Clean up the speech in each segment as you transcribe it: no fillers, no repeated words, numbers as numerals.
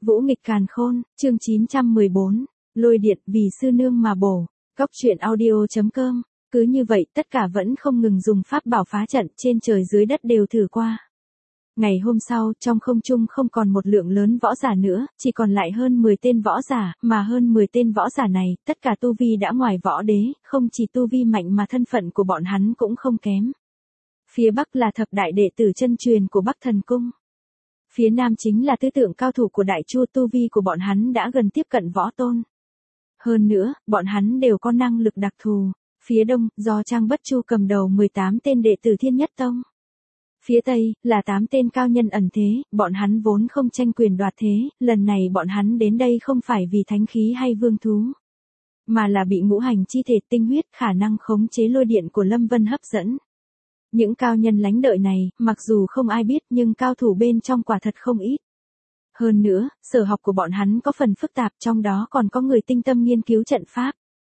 Vũ nghịch càn khôn, chương 914, lôi điện vì sư nương mà bổ. Góc truyện audio.com. Cứ như vậy tất cả vẫn không ngừng dùng pháp bảo phá trận, trên trời dưới đất đều thử qua. Ngày hôm sau, trong không trung không còn một lượng lớn võ giả nữa, chỉ còn lại hơn 10 tên võ giả, mà hơn 10 tên võ giả này, tất cả tu vi đã ngoài võ đế, không chỉ tu vi mạnh mà thân phận của bọn hắn cũng không kém. Phía Bắc là thập đại đệ tử chân truyền của Bắc Thần Cung. Phía Nam chính là tứ tượng cao thủ của Đại Chu, tu vi của bọn hắn đã gần tiếp cận võ tôn. Hơn nữa, bọn hắn đều có năng lực đặc thù. Phía Đông, do Trang Bất Chu cầm đầu 18 tên đệ tử Thiên Nhất Tông. Phía Tây, là 8 tên cao nhân ẩn thế, bọn hắn vốn không tranh quyền đoạt thế, lần này bọn hắn đến đây không phải vì thánh khí hay vương thú, mà là bị ngũ hành chi thể tinh huyết khả năng khống chế lôi điện của Lâm Vân hấp dẫn. Những cao nhân lánh đợi này, mặc dù không ai biết nhưng cao thủ bên trong quả thật không ít. Hơn nữa, sở học của bọn hắn có phần phức tạp, trong đó còn có người tinh tâm nghiên cứu trận pháp.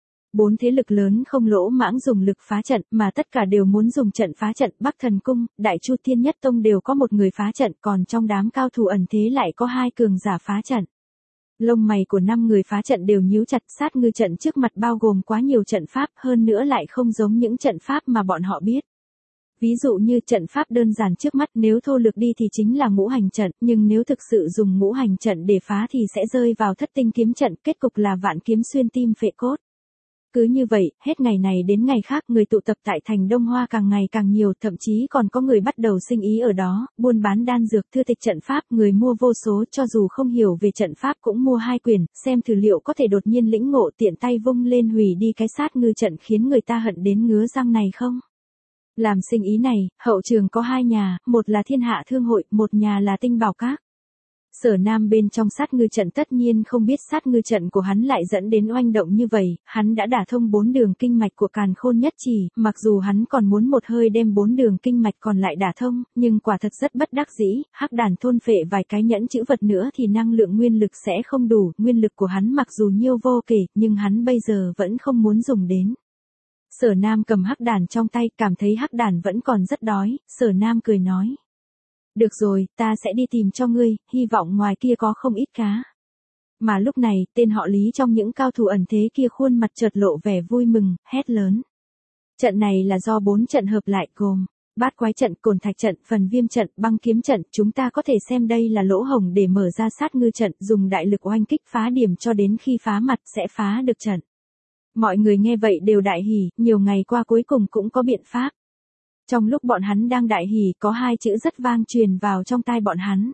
4 thế lực lớn không lỗ mãng dùng lực phá trận, mà tất cả đều muốn dùng trận phá trận. Bắc Thần Cung, Đại Chu Thiên Nhất Tông đều có một người phá trận, còn trong đám cao thủ ẩn thế lại có 2 cường giả phá trận. Lông mày của 5 người phá trận đều nhíu chặt, sát ngư trận trước mặt bao gồm quá nhiều trận pháp, hơn nữa lại không giống những trận pháp mà bọn họ biết. Ví dụ như trận pháp đơn giản trước mắt, nếu thô lược đi thì chính là ngũ hành trận, nhưng nếu thực sự dùng ngũ hành trận để phá thì sẽ rơi vào thất tinh kiếm trận, kết cục là vạn kiếm xuyên tim phệ cốt. Cứ như vậy, hết ngày này đến ngày khác, người tụ tập tại thành Đông Hoa càng ngày càng nhiều, thậm chí còn có người bắt đầu sinh ý ở đó, buôn bán đan dược, thư tịch trận pháp, người mua vô số, cho dù không hiểu về trận pháp cũng mua 2 quyển, xem thử liệu có thể đột nhiên lĩnh ngộ, tiện tay vung lên hủy đi cái sát ngư trận khiến người ta hận đến ngứa răng này không? Làm sinh ý này, hậu trường có 2 nhà, một là Thiên Hạ Thương Hội, một nhà là Tinh Bảo Các. Sở Nam bên trong sát ngư trận tất nhiên không biết sát ngư trận của hắn lại dẫn đến oanh động như vậy, hắn đã đả thông 4 đường kinh mạch của Càn Khôn Nhất Chỉ, mặc dù hắn còn muốn một hơi đem 4 đường kinh mạch còn lại đả thông, nhưng quả thật rất bất đắc dĩ, hắc đàn thôn phệ vài cái nhẫn chữ vật nữa thì năng lượng nguyên lực sẽ không đủ, nguyên lực của hắn mặc dù nhiêu vô kể, nhưng hắn bây giờ vẫn không muốn dùng đến. Sở Nam cầm hắc đàn trong tay, cảm thấy hắc đàn vẫn còn rất đói, Sở Nam cười nói. Được rồi, ta sẽ đi tìm cho ngươi, hy vọng ngoài kia có không ít cá. Mà lúc này, tên họ Lý trong những cao thủ ẩn thế kia khuôn mặt chợt lộ vẻ vui mừng, hét lớn. Trận này là do 4 trận hợp lại gồm Bát Quái trận, Cồn Thạch trận, Phần Viêm trận, Băng Kiếm trận, chúng ta có thể xem đây là lỗ hổng để mở ra sát ngư trận, dùng đại lực oanh kích phá điểm cho đến khi phá mặt sẽ phá được trận. Mọi người nghe vậy đều đại hỉ, nhiều ngày qua cuối cùng cũng có biện pháp. Trong lúc bọn hắn đang đại hỉ, có 2 chữ rất vang truyền vào trong tai bọn hắn.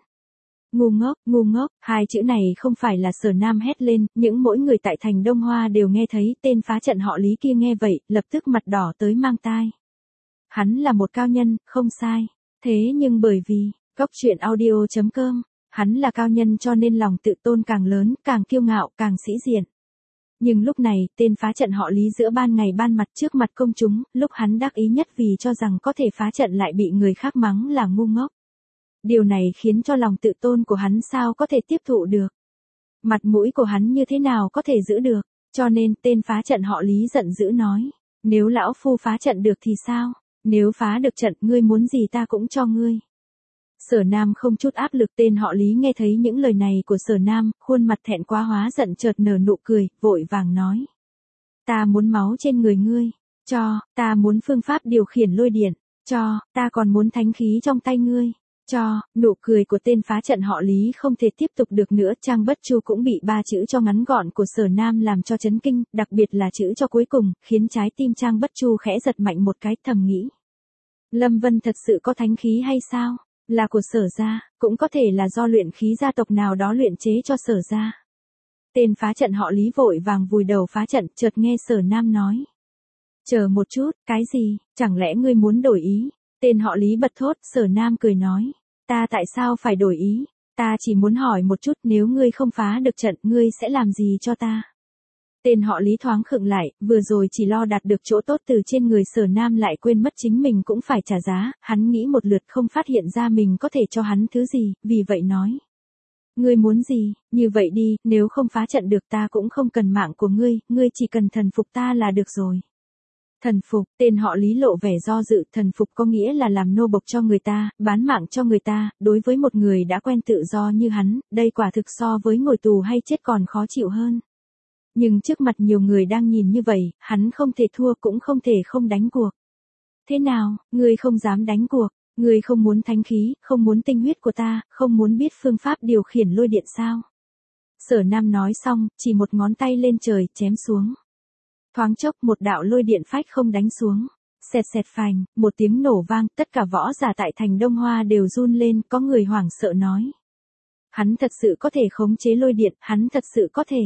Ngu ngốc, 2 chữ này không phải là Sở Nam hét lên, những mỗi người tại thành Đông Hoa đều nghe thấy, tên phá trận họ Lý kia nghe vậy, lập tức mặt đỏ tới mang tai. Hắn là một cao nhân, không sai. Thế nhưng bởi vì, góc truyện audio.com, hắn là cao nhân cho nên lòng tự tôn càng lớn, càng kiêu ngạo, càng sĩ diện. Nhưng lúc này, tên phá trận họ Lý giữa ban ngày ban mặt trước mặt công chúng, lúc hắn đắc ý nhất vì cho rằng có thể phá trận lại bị người khác mắng là ngu ngốc. Điều này khiến cho lòng tự tôn của hắn sao có thể tiếp thụ được. Mặt mũi của hắn như thế nào có thể giữ được, cho nên tên phá trận họ Lý giận dữ nói. Nếu lão phu phá trận được thì sao? Nếu phá được trận, ngươi muốn gì ta cũng cho ngươi. Sở Nam không chút áp lực, tên họ Lý nghe thấy những lời này của Sở Nam, khuôn mặt thẹn quá hóa giận chợt nở nụ cười, vội vàng nói. Ta muốn máu trên người ngươi, cho, ta muốn phương pháp điều khiển lôi điện, cho, ta còn muốn thánh khí trong tay ngươi, cho, nụ cười của tên phá trận họ Lý không thể tiếp tục được nữa, Trang Bất Chu cũng bị 3 chữ cho ngắn gọn của Sở Nam làm cho chấn kinh, đặc biệt là chữ cho cuối cùng, khiến trái tim Trang Bất Chu khẽ giật mạnh một cái, thầm nghĩ. Lâm Vân thật sự có thánh khí hay sao? Là của Sở gia, cũng có thể là do luyện khí gia tộc nào đó luyện chế cho Sở gia. Tên phá trận họ Lý vội vàng vùi đầu phá trận, chợt nghe Sở Nam nói. Chờ một chút, cái gì, chẳng lẽ ngươi muốn đổi ý? Tên họ Lý bật thốt, Sở Nam cười nói. Ta tại sao phải đổi ý? Ta chỉ muốn hỏi một chút, nếu ngươi không phá được trận, ngươi sẽ làm gì cho ta? Tên họ Lý thoáng khựng lại, vừa rồi chỉ lo đạt được chỗ tốt từ trên người Sở Nam lại quên mất chính mình cũng phải trả giá, hắn nghĩ một lượt không phát hiện ra mình có thể cho hắn thứ gì, vì vậy nói. Ngươi muốn gì, như vậy đi, nếu không phá trận được ta cũng không cần mạng của ngươi, ngươi chỉ cần thần phục ta là được rồi. Thần phục, tên họ Lý lộ vẻ do dự, thần phục có nghĩa là làm nô bộc cho người ta, bán mạng cho người ta, đối với một người đã quen tự do như hắn, đây quả thực so với ngồi tù hay chết còn khó chịu hơn. Nhưng trước mặt nhiều người đang nhìn như vậy, hắn không thể thua cũng không thể không đánh cuộc. Thế nào, ngươi không dám đánh cuộc, ngươi không muốn thánh khí, không muốn tinh huyết của ta, không muốn biết phương pháp điều khiển lôi điện sao? Sở Nam nói xong, chỉ một ngón tay lên trời, chém xuống. Thoáng chốc một đạo lôi điện phách không đánh xuống. Xẹt xẹt phành, một tiếng nổ vang, tất cả võ giả tại thành Đông Hoa đều run lên, có người hoảng sợ nói. Hắn thật sự có thể khống chế lôi điện, hắn thật sự có thể.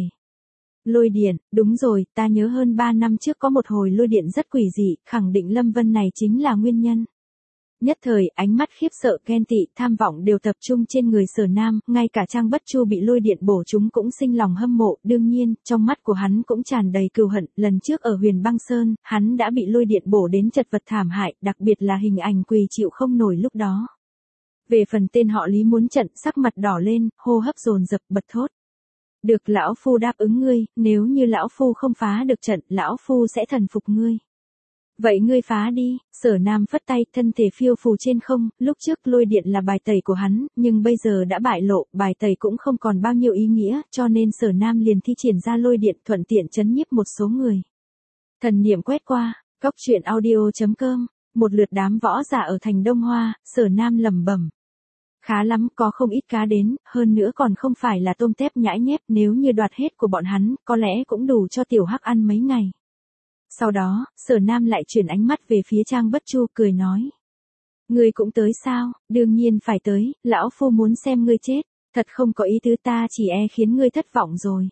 Lôi điện, đúng rồi, ta nhớ hơn 3 năm trước có một hồi lôi điện rất quỷ dị, khẳng định Lâm Vân này chính là nguyên nhân. Nhất thời, ánh mắt khiếp sợ, ghen tị, tham vọng đều tập trung trên người Sở Nam, ngay cả Trang Bất Chu bị lôi điện bổ chúng cũng sinh lòng hâm mộ, đương nhiên, trong mắt của hắn cũng tràn đầy cừu hận, lần trước ở Huyền Băng Sơn, hắn đã bị lôi điện bổ đến chật vật thảm hại, đặc biệt là hình ảnh quỳ chịu không nổi lúc đó. Về phần tên họ Lý muốn trận, sắc mặt đỏ lên, hô hấp dồn dập bật thốt. Được, lão phu đáp ứng ngươi, nếu như lão phu không phá được trận, lão phu sẽ thần phục ngươi. Vậy ngươi phá đi, Sở Nam phất tay, thân thể phiêu phù trên không, lúc trước lôi điện là bài tẩy của hắn, nhưng bây giờ đã bại lộ, bài tẩy cũng không còn bao nhiêu ý nghĩa, cho nên Sở Nam liền thi triển ra lôi điện thuận tiện chấn nhiếp một số người. Thần niệm quét qua, góc truyện audio.com, một lượt đám võ giả ở thành Đông Hoa, Sở Nam lẩm bẩm. Khá lắm, có không ít cá đến, hơn nữa còn không phải là tôm tép nhãi nhép, nếu như đoạt hết của bọn hắn, có lẽ cũng đủ cho tiểu hắc ăn mấy ngày. Sau đó, Sở Nam lại chuyển ánh mắt về phía Trang Bất Chu cười nói. Ngươi cũng tới sao, đương nhiên phải tới, lão phu muốn xem ngươi chết, thật không có ý tứ ta chỉ khiến ngươi thất vọng rồi.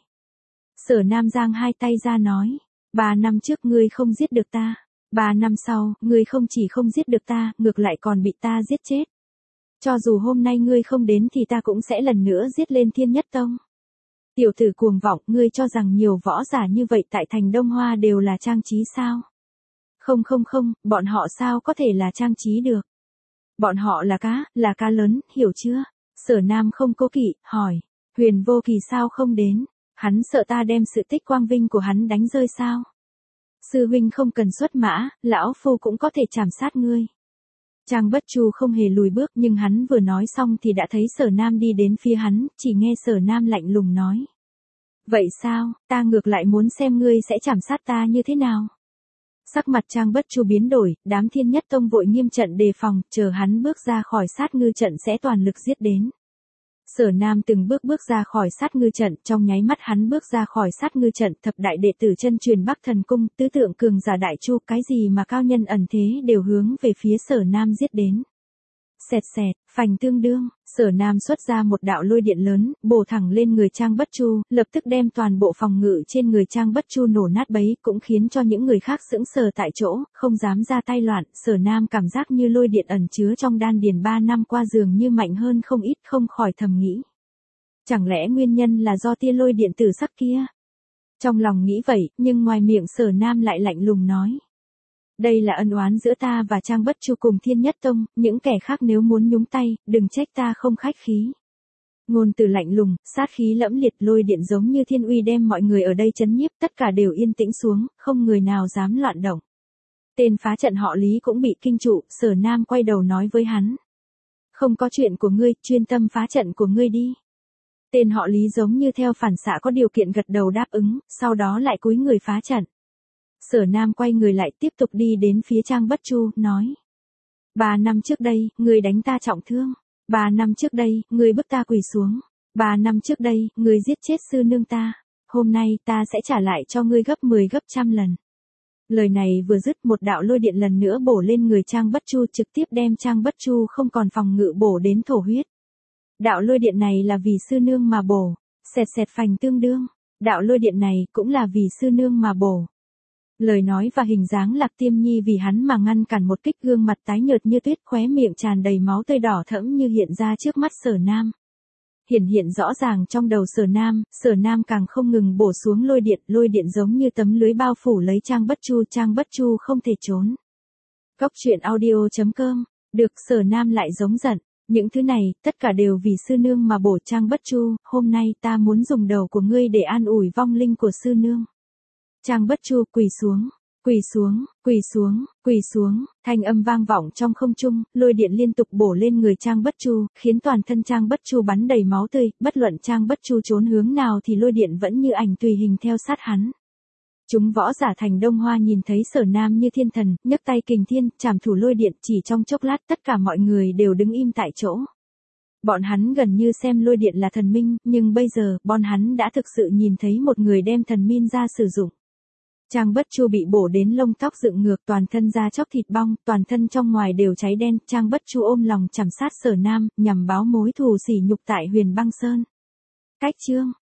Sở Nam giang hai tay ra nói, 3 năm trước ngươi không giết được ta, 3 năm sau, ngươi không chỉ không giết được ta, ngược lại còn bị ta giết chết. Cho dù hôm nay ngươi không đến thì ta cũng sẽ lần nữa giết lên Thiên Nhất Tông. Tiểu tử cuồng vọng, ngươi cho rằng nhiều võ giả như vậy tại thành Đông Hoa đều là trang trí sao? Không, bọn họ sao có thể là trang trí được? Bọn họ là cá lớn, hiểu chưa? Sở Nam không cố kỵ, hỏi, Huyền Vô Kỳ sao không đến? Hắn sợ ta đem sự tích quang vinh của hắn đánh rơi sao? Sư huynh không cần xuất mã, lão phu cũng có thể trảm sát ngươi. Trang Bất Chu không hề lùi bước nhưng hắn vừa nói xong thì đã thấy Sở Nam đi đến phía hắn, chỉ nghe Sở Nam lạnh lùng nói. Vậy sao, ta ngược lại muốn xem ngươi sẽ trảm sát ta như thế nào. Sắc mặt Trang Bất Chu biến đổi, đám Thiên Nhất Tông vội nghiêm trận đề phòng, chờ hắn bước ra khỏi sát ngư trận sẽ toàn lực giết đến. Sở Nam từng bước ra khỏi sát ngư trận, trong nháy mắt hắn bước ra khỏi sát ngư trận, thập đại đệ tử chân truyền Bắc Thần Cung, tứ tượng cường giả đại chu, cái gì mà cao nhân ẩn thế đều hướng về phía Sở Nam giết đến. Xẹt xẹt, phành tương đương, Sở Nam xuất ra một đạo lôi điện lớn, bổ thẳng lên người Trang Bất Chu, lập tức đem toàn bộ phòng ngự trên người Trang Bất Chu nổ nát bấy, cũng khiến cho những người khác sững sờ tại chỗ, không dám ra tay loạn. Sở Nam cảm giác như lôi điện ẩn chứa trong đan điền 3 năm qua dường như mạnh hơn không ít, không khỏi thầm nghĩ. Chẳng lẽ nguyên nhân là do tia lôi điện tử sắc kia? Trong lòng nghĩ vậy, nhưng ngoài miệng Sở Nam lại lạnh lùng nói. Đây là ân oán giữa ta và Trang Bất Chu cùng Thiên Nhất Tông, những kẻ khác nếu muốn nhúng tay, đừng trách ta không khách khí. Ngôn từ lạnh lùng, sát khí lẫm liệt, lôi điện giống như thiên uy đem mọi người ở đây chấn nhiếp, tất cả đều yên tĩnh xuống, không người nào dám loạn động. Tên phá trận họ Lý cũng bị kinh trụ, Sở Nam quay đầu nói với hắn. Không có chuyện của ngươi, chuyên tâm phá trận của ngươi đi. Tên họ Lý giống như theo phản xạ có điều kiện gật đầu đáp ứng, sau đó lại cúi người phá trận. Sở Nam quay người lại tiếp tục đi đến phía Trang Bất Chu, nói. 3 năm trước đây, ngươi đánh ta trọng thương. 3 năm trước đây, ngươi bức ta quỳ xuống. 3 năm trước đây, ngươi giết chết sư nương ta. Hôm nay, ta sẽ trả lại cho ngươi gấp 10 gấp trăm lần. Lời này vừa dứt, một đạo lôi điện lần nữa bổ lên người Trang Bất Chu, trực tiếp đem Trang Bất Chu không còn phòng ngự bổ đến thổ huyết. Đạo lôi điện này là vì sư nương mà bổ. Xẹt xẹt phành tương đương. Đạo lôi điện này cũng là vì sư nương mà bổ. Lời nói và hình dáng Lạc Tiêm Nhi vì hắn mà ngăn cản một kích, gương mặt tái nhợt như tuyết, khóe miệng tràn đầy máu tươi đỏ thẫm như hiện ra trước mắt Sở Nam. Hiện rõ ràng trong đầu Sở Nam càng không ngừng bổ xuống lôi điện giống như tấm lưới bao phủ lấy Trang Bất Chu không thể trốn. Góc truyện audio.com, được Sở Nam lại giống giận, những thứ này, tất cả đều vì sư nương mà bổ. Trang Bất Chu, hôm nay ta muốn dùng đầu của ngươi để an ủi vong linh của sư nương. Trang Bất Chu quỳ xuống. quỳ xuống, quỳ xuống, thanh âm vang vọng trong không trung, lôi điện liên tục bổ lên người Trang Bất Chu, khiến toàn thân Trang Bất Chu bắn đầy máu tươi, bất luận Trang Bất Chu trốn hướng nào thì lôi điện vẫn như ảnh tùy hình theo sát hắn. Chúng võ giả thành Đông Hoa nhìn thấy Sở Nam như thiên thần, nhấc tay kình thiên, trảm thủ lôi điện, chỉ trong chốc lát tất cả mọi người đều đứng im tại chỗ. Bọn hắn gần như xem lôi điện là thần minh, nhưng bây giờ, bọn hắn đã thực sự nhìn thấy một người đem thần minh ra sử dụng. Trang Bất Chu bị bổ đến lông tóc dựng ngược, toàn thân da chóc thịt bong, toàn thân trong ngoài đều cháy đen, Trang Bất Chu ôm lòng chằm sát Sở Nam, nhằm báo mối thù sỉ nhục tại Huyền Băng Sơn. Cách chương